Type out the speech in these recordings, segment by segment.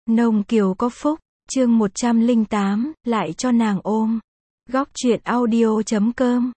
Nông kiều có phúc, chương 108, lại cho nàng ôm. Góc truyện audio.com.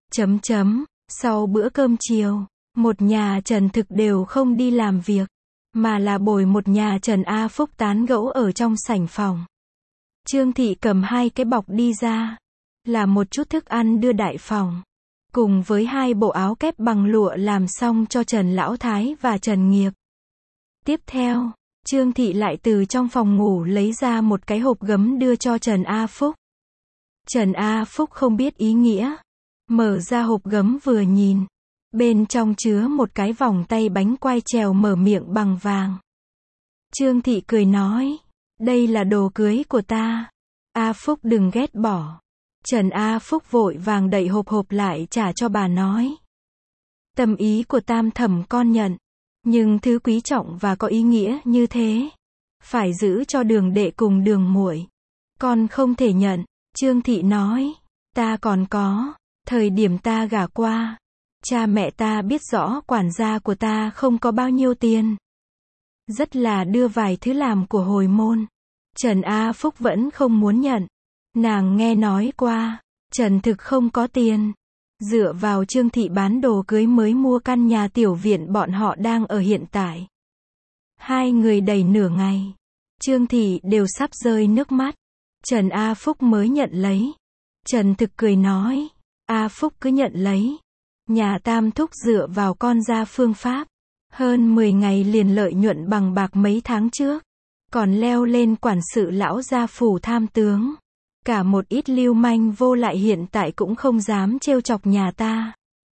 Sau bữa cơm chiều, một nhà Trần Thực đều không đi làm việc, mà là bồi một nhà Trần A Phúc tán gẫu ở trong sảnh phòng. Trương Thị cầm 2 cái bọc đi ra, là một chút thức ăn đưa đại phòng, cùng với 2 bộ áo kép bằng lụa làm xong cho Trần Lão Thái và Trần Nghiệp. Tiếp theo, Trương Thị lại từ trong phòng ngủ lấy ra một cái hộp gấm đưa cho Trần A Phúc. Trần A Phúc không biết ý nghĩa, mở ra hộp gấm vừa nhìn, bên trong chứa một cái vòng tay bánh quai trèo mở miệng bằng vàng. Trương Thị cười nói, đây là đồ cưới của ta, A Phúc đừng ghét bỏ. Trần A Phúc vội vàng đậy hộp lại trả cho bà nói, tâm ý của Tam Thẩm con nhận, nhưng thứ quý trọng và có ý nghĩa như thế, phải giữ cho Đường đệ cùng Đường muội, con không thể nhận. Trương Thị nói, ta còn có, thời điểm ta gả qua, cha mẹ ta biết rõ quản gia của ta không có bao nhiêu tiền, rất là đưa vài thứ làm của hồi môn. Trần A Phúc vẫn không muốn nhận. Nàng nghe nói qua, Trần Thực không có tiền, dựa vào Trương Thị bán đồ cưới mới mua căn nhà tiểu viện bọn họ đang ở hiện tại. 2 người đầy nửa ngày, Trương Thị đều sắp rơi nước mắt. Trần A Phúc mới nhận lấy. Trần Thực cười nói, A Phúc cứ nhận lấy. Nhà Tam Thúc dựa vào con gia phương pháp, hơn 10 ngày liền lợi nhuận bằng bạc mấy tháng trước, còn leo lên quản sự lão gia phủ tham tướng. Cả một ít lưu manh vô lại hiện tại cũng không dám trêu chọc nhà ta.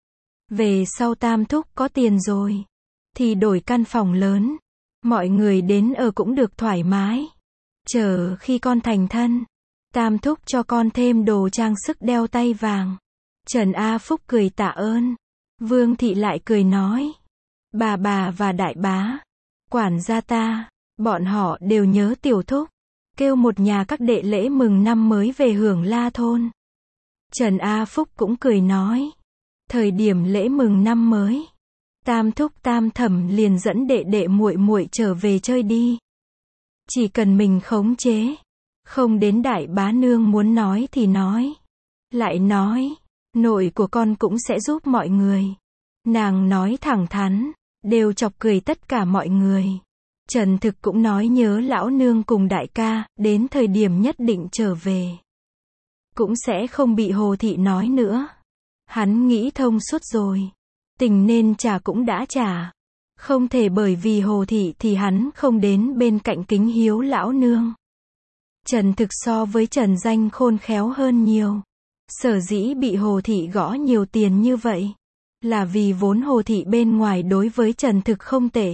Về sau Tam Thúc có tiền rồi, thì đổi căn phòng lớn, mọi người đến ở cũng được thoải mái. Chờ khi con thành thân, Tam Thúc cho con thêm đồ trang sức đeo tay vàng. Trần A Phúc cười tạ ơn. Vương Thị lại cười nói, bà và đại bá, quản gia ta, bọn họ đều nhớ Tiểu Thúc, kêu một nhà các đệ lễ mừng năm mới về hưởng La thôn. Trần A Phúc cũng cười nói, thời điểm lễ mừng năm mới, Tam Thúc Tam Thẩm liền dẫn đệ đệ muội muội trở về chơi đi. Chỉ cần mình khống chế, không đến đại bá nương muốn nói thì nói. Lại nói, nội của con cũng sẽ giúp mọi người. Nàng nói thẳng thắn, đều chọc cười tất cả mọi người. Trần Thực cũng nói nhớ lão nương cùng đại ca, đến thời điểm nhất định trở về, cũng sẽ không bị Hồ Thị nói nữa. Hắn nghĩ thông suốt rồi, tình nên trả cũng đã trả, không thể bởi vì Hồ Thị thì hắn không đến bên cạnh kính hiếu lão nương. Trần Thực so với Trần Danh khôn khéo hơn nhiều. Sở dĩ bị Hồ Thị gõ nhiều tiền như vậy, là vì vốn Hồ Thị bên ngoài đối với Trần Thực không tệ.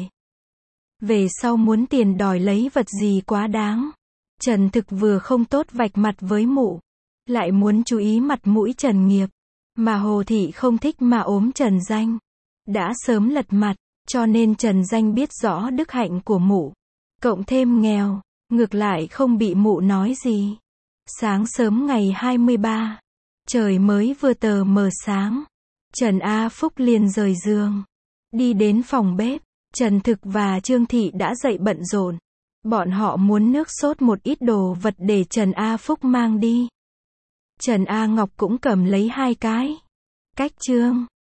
Về sau muốn tiền đòi lấy vật gì quá đáng. Trần Thực vừa không tốt vạch mặt với mụ, lại muốn chú ý mặt mũi Trần Nghiệp, mà Hồ Thị không thích mà ốm Trần Danh, đã sớm lật mặt, cho nên Trần Danh biết rõ đức hạnh của mụ, cộng thêm nghèo, ngược lại không bị mụ nói gì. Sáng sớm ngày 23, trời mới vừa tờ mờ sáng, Trần A Phúc liền rời giường, đi đến phòng bếp. Trần Thực và Trương Thị đã dậy bận rộn. Bọn họ muốn nước sốt một ít đồ vật để Trần A Phúc mang đi. Trần A Ngọc cũng cầm lấy 2 cái. Cách trương,